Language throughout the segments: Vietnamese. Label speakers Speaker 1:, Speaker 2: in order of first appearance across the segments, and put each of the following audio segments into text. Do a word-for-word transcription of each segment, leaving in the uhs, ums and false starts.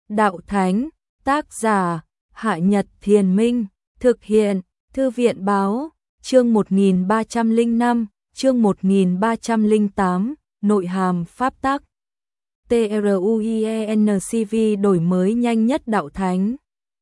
Speaker 1: đạo thánh, tác giả, Hạ Nhật Thiền Minh, thực hiện, Thư viện Báo, chương một nghìn ba trăm lẻ năm, chương một nghìn ba trăm lẻ tám, nội hàm pháp tắc. TRUIENCV đổi mới nhanh nhất đạo thánh.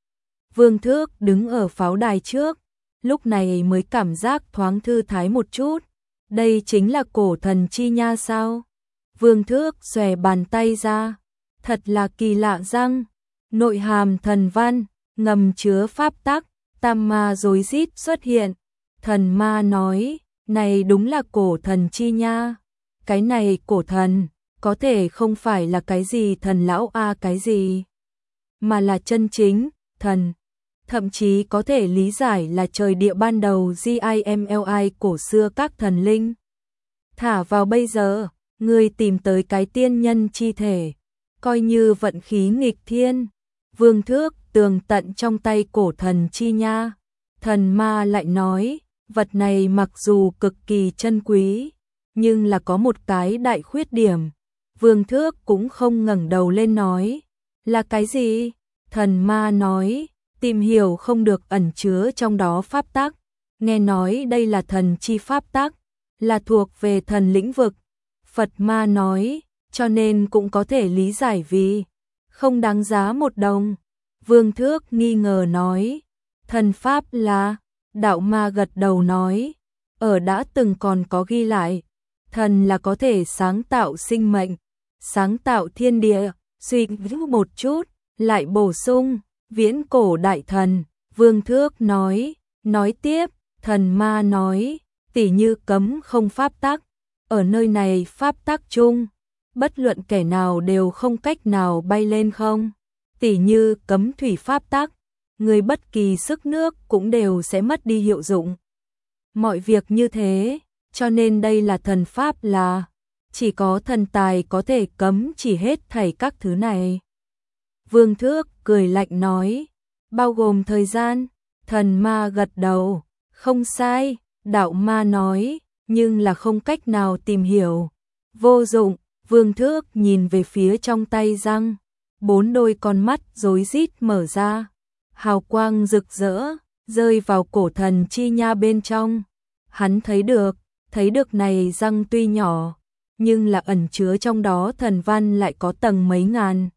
Speaker 1: Vương Thước đứng ở pháo đài trước, lúc này mới cảm giác thoáng thư thái một chút. Đây chính là cổ thần chi nha sao? Vương Thước xòe bàn tay ra, thật là kỳ lạ răng. Nội hàm thần văn, ngầm chứa pháp tắc, tam ma rối rít xuất hiện. Thần ma nói, này đúng là cổ thần chi nha. Cái này cổ thần, có thể không phải là cái gì thần lão a cái gì, mà là chân chính, thần. Thậm chí có thể lý giải là trời địa ban đầu GIMLI cổ xưa các thần linh. Thả vào bây giờ, người tìm tới cái tiên nhân chi thể, coi như vận khí nghịch thiên. Vương Thước tường tận trong tay cổ thần chi nha. Thần ma lại nói, vật này mặc dù cực kỳ chân quý, nhưng là có một cái đại khuyết điểm. Vương Thước cũng không ngẩng đầu lên nói, là cái gì? Thần ma nói, tìm hiểu không được ẩn chứa trong đó pháp tắc. Nghe nói đây là thần chi pháp tắc, là thuộc về thần lĩnh vực. Phật ma nói, cho nên cũng có thể lý giải vì không đáng giá một đồng. Vương Thước nghi ngờ nói, thần pháp là, đạo ma gật đầu nói, ở đã từng còn có ghi lại, thần là có thể sáng tạo sinh mệnh, sáng tạo thiên địa. Suy nghĩ một chút, lại bổ sung, viễn cổ đại thần. Vương Thước nói, nói tiếp, thần ma nói, tỉ như cấm không pháp tắc, ở nơi này pháp tắc chung, bất luận kẻ nào đều không cách nào bay lên không. Tỉ như cấm thủy pháp tắc, người bất kỳ sức nước cũng đều sẽ mất đi hiệu dụng. Mọi việc như thế, cho nên đây là thần pháp là, chỉ có thần tài có thể cấm chỉ hết thảy các thứ này. Vương Thước cười lạnh nói, bao gồm thời gian. Thần ma gật đầu, không sai. Đạo ma nói, nhưng là không cách nào tìm hiểu. Vô dụng. Vương Thước nhìn về phía trong tay răng, bốn đôi con mắt rối rít mở ra, hào quang rực rỡ rơi vào cổ thần chi nha bên trong. Hắn thấy được, thấy được này răng tuy nhỏ, nhưng là ẩn chứa trong đó thần văn lại có tầng mấy ngàn,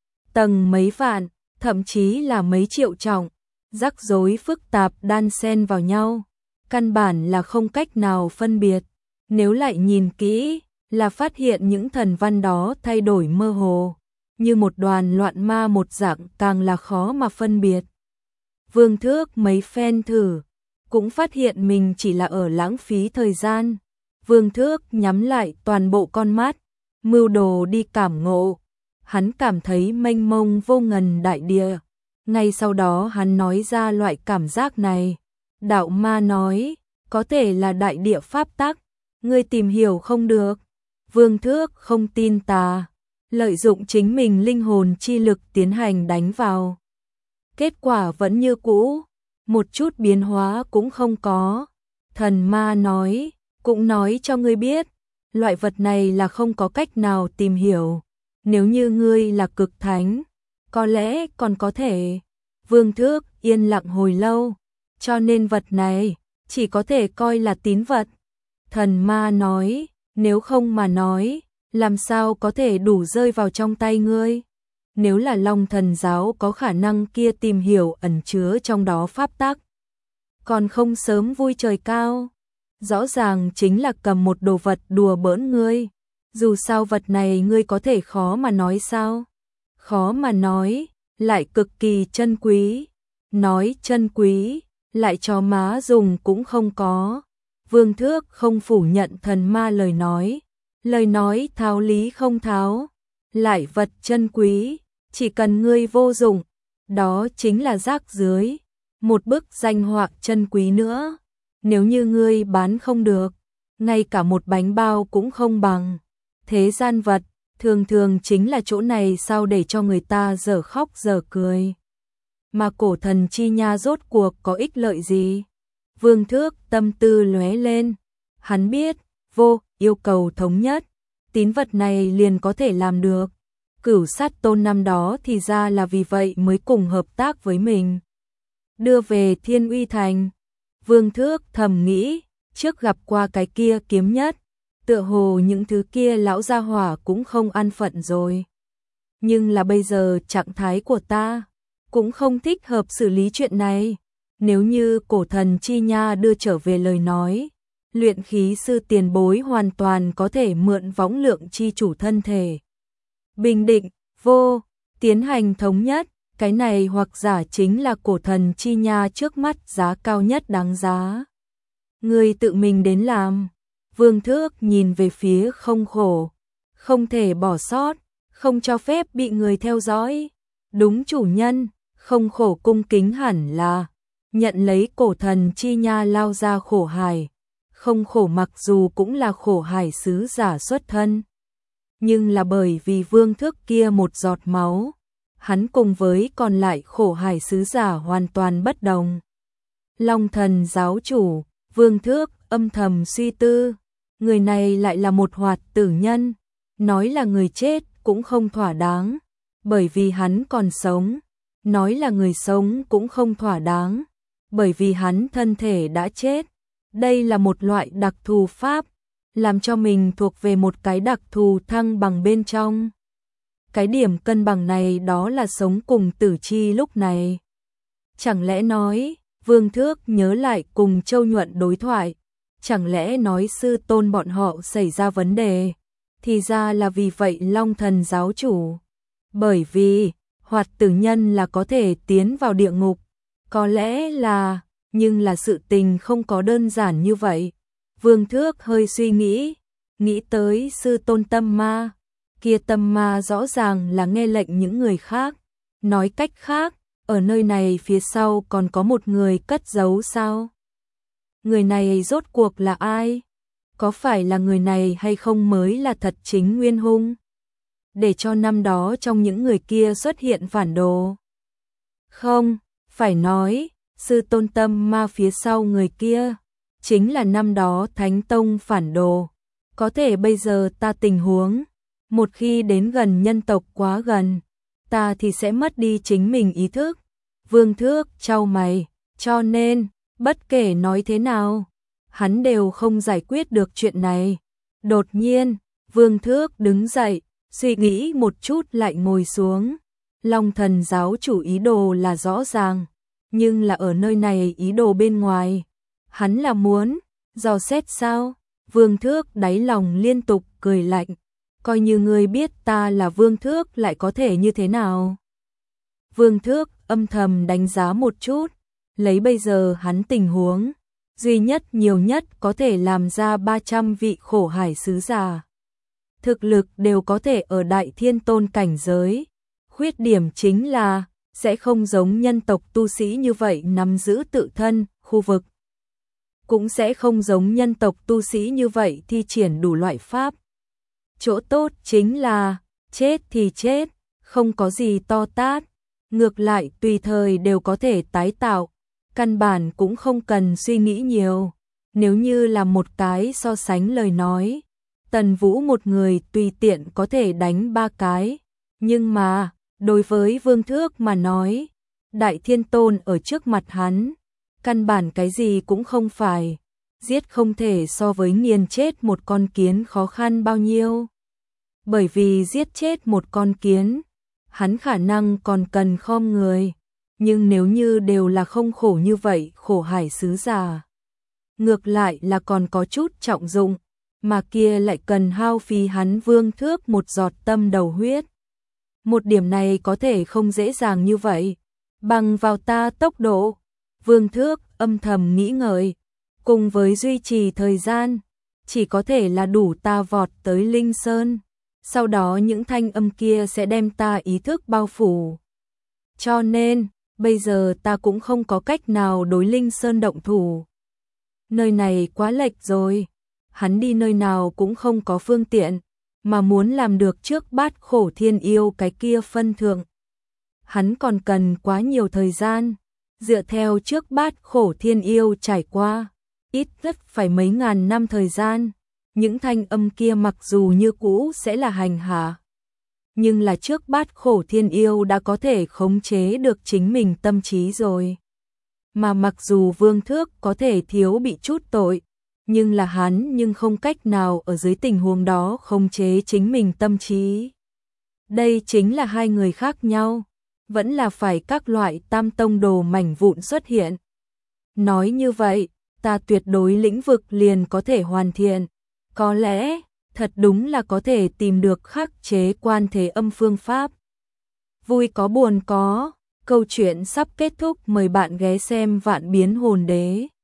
Speaker 1: tầng mấy vạn, thậm chí là mấy triệu trọng, rắc rối phức tạp đan xen vào nhau, căn bản là không cách nào phân biệt. Nếu lại nhìn kỹ, là phát hiện những thần văn đó thay đổi mơ hồ, như một đoàn loạn ma một dạng, càng là khó mà phân biệt. Vương Thước mấy phen thử, cũng phát hiện mình chỉ là ở lãng phí thời gian. Vương Thước nhắm lại toàn bộ con mắt, mưu đồ đi cảm ngộ. Hắn cảm thấy mênh mông vô ngần đại địa. Ngay sau đó hắn nói ra loại cảm giác này. Đạo ma nói, có thể là đại địa pháp tắc, ngươi tìm hiểu không được. Vương Thước không tin tà, lợi dụng chính mình linh hồn chi lực tiến hành đánh vào. Kết quả vẫn như cũ, một chút biến hóa cũng không có. Thần ma nói, cũng nói cho ngươi biết, loại vật này là không có cách nào tìm hiểu. Nếu như ngươi là cực thánh, có lẽ còn có thể. Vương Thước yên lặng hồi lâu, cho nên vật này chỉ có thể coi là tín vật. Thần ma nói, nếu không mà nói, làm sao có thể đủ rơi vào trong tay ngươi? Nếu là Long Thần giáo có khả năng kia tìm hiểu ẩn chứa trong đó pháp tắc, còn không sớm vui trời cao. Rõ ràng chính là cầm một đồ vật đùa bỡn ngươi. Dù sao vật này ngươi có thể khó mà nói sao? Khó mà nói, lại cực kỳ chân quý. Nói chân quý, lại cho má dùng cũng không có. Vương Thước không phủ nhận thần ma lời nói. Lời nói tháo lý không tháo. Lại vật chân quý, chỉ cần ngươi vô dụng, đó chính là rác rưởi. Một bức danh họa chân quý nữa, nếu như ngươi bán không được, ngay cả một bánh bao cũng không bằng. Thế gian vật, thường thường chính là chỗ này sao để cho người ta dở khóc dở cười. Mà cổ thần chi nha rốt cuộc có ích lợi gì? Vương Thước tâm tư lóe lên, hắn biết, vô yêu cầu thống nhất, tín vật này liền có thể làm được. Cửu Sát Tôn năm đó thì ra là vì vậy mới cùng hợp tác với mình. Đưa về Thiên Uy Thành. Vương Thước thầm nghĩ, trước gặp qua cái kia kiếm nhất, tựa hồ những thứ kia lão gia hỏa cũng không an phận rồi. Nhưng là bây giờ trạng thái của ta cũng không thích hợp xử lý chuyện này. Nếu như cổ thần chi nha đưa trở về lời nói, luyện khí sư tiền bối hoàn toàn có thể mượn võng lượng chi chủ thân thể. Bình định, vô, tiến hành thống nhất, cái này hoặc giả chính là cổ thần chi nha trước mắt giá cao nhất đáng giá. Người tự mình đến làm. Vương Thước nhìn về phía Không Khổ, không thể bỏ sót, không cho phép bị người theo dõi. Đúng chủ nhân, Không Khổ cung kính hẳn là nhận lấy cổ thần chi nha lao ra khổ hải. Không Khổ mặc dù cũng là khổ hải sứ giả xuất thân, nhưng là bởi vì Vương Thước kia một giọt máu, hắn cùng với còn lại khổ hải sứ giả hoàn toàn bất đồng. Long thần giáo chủ, Vương Thước âm thầm suy tư, người này lại là một hoạt tử nhân, nói là người chết cũng không thỏa đáng, bởi vì hắn còn sống, nói là người sống cũng không thỏa đáng, bởi vì hắn thân thể đã chết. Đây là một loại đặc thù pháp, làm cho mình thuộc về một cái đặc thù thăng bằng bên trong. Cái điểm cân bằng này đó là sống cùng tử chi lúc này. Chẳng lẽ nói, Vương Thước nhớ lại cùng Châu Nhuận đối thoại, chẳng lẽ nói sư tôn bọn họ xảy ra vấn đề, thì ra là vì vậy Long thần giáo chủ. Bởi vì, hoạt tử nhân là có thể tiến vào địa ngục, có lẽ là, nhưng là sự tình không có đơn giản như vậy. Vương Thước hơi suy nghĩ, nghĩ tới sư tôn tâm ma, kia tâm ma rõ ràng là nghe lệnh những người khác, nói cách khác, ở nơi này phía sau còn có một người cất giấu sao? Người này rốt cuộc là ai? Có phải là người này hay không mới là thật chính nguyên hung? Để cho năm đó trong những người kia xuất hiện phản đồ. Không, phải nói, sư tôn tâm ma phía sau người kia, chính là năm đó Thánh Tông phản đồ. Có thể bây giờ ta tình huống, một khi đến gần nhân tộc quá gần, ta thì sẽ mất đi chính mình ý thức. Vương Thước chau mày, cho nên, bất kể nói thế nào, hắn đều không giải quyết được chuyện này. Đột nhiên, Vương Thước đứng dậy, suy nghĩ một chút lại ngồi xuống. Long thần giáo chủ ý đồ là rõ ràng, nhưng là ở nơi này ý đồ bên ngoài. Hắn là muốn dò xét sao? Vương Thước đáy lòng liên tục cười lạnh, coi như ngươi biết ta là Vương Thước lại có thể như thế nào? Vương Thước âm thầm đánh giá một chút, lấy bây giờ hắn tình huống, duy nhất nhiều nhất có thể làm ra ba trăm vị khổ hải sứ giả. Thực lực đều có thể ở Đại Thiên Tôn cảnh giới. Khuyết điểm chính là sẽ không giống nhân tộc tu sĩ như vậy nắm giữ tự thân, khu vực. Cũng sẽ không giống nhân tộc tu sĩ như vậy thi triển đủ loại pháp. Chỗ tốt chính là, chết thì chết, không có gì to tát. Ngược lại tùy thời đều có thể tái tạo, căn bản cũng không cần suy nghĩ nhiều. Nếu như là một cái so sánh lời nói, Tần Vũ một người tùy tiện có thể đánh ba cái. Nhưng mà, đối với Vương Thước mà nói, Đại Thiên Tôn ở trước mặt hắn, căn bản cái gì cũng không phải, giết không thể so với nghiền chết một con kiến khó khăn bao nhiêu. Bởi vì giết chết một con kiến, hắn khả năng còn cần khom người, nhưng nếu như đều là không khổ như vậy khổ hải sứ giả, ngược lại là còn có chút trọng dụng, mà kia lại cần hao phí hắn Vương Thước một giọt tâm đầu huyết. Một điểm này có thể không dễ dàng như vậy, bằng vào ta tốc độ. Vương Thước âm thầm nghĩ ngợi, cùng với duy trì thời gian, chỉ có thể là đủ ta vọt tới Linh Sơn, sau đó những thanh âm kia sẽ đem ta ý thức bao phủ. Cho nên, bây giờ ta cũng không có cách nào đối Linh Sơn động thủ. Nơi này quá lệch rồi, hắn đi nơi nào cũng không có phương tiện, mà muốn làm được trước Bát Khổ Thiên Yêu cái kia phân thượng. Hắn còn cần quá nhiều thời gian, dựa theo trước Bát Khổ Thiên Yêu trải qua, ít nhất phải mấy ngàn năm thời gian, những thanh âm kia mặc dù như cũ sẽ là hành hạ, nhưng là trước Bát Khổ Thiên Yêu đã có thể khống chế được chính mình tâm trí rồi. Mà mặc dù Vương Thước có thể thiếu bị chút tội, nhưng là hắn nhưng không cách nào ở dưới tình huống đó khống chế chính mình tâm trí. Đây chính là hai người khác nhau, vẫn là phải các loại tam tông đồ mảnh vụn xuất hiện. Nói như vậy, ta tuyệt đối lĩnh vực liền có thể hoàn thiện, có lẽ, thật đúng là có thể tìm được khắc chế Quan Thế Âm phương pháp. Vui có buồn có, câu chuyện sắp kết thúc, mời bạn ghé xem Vạn Biến Hồn Đế.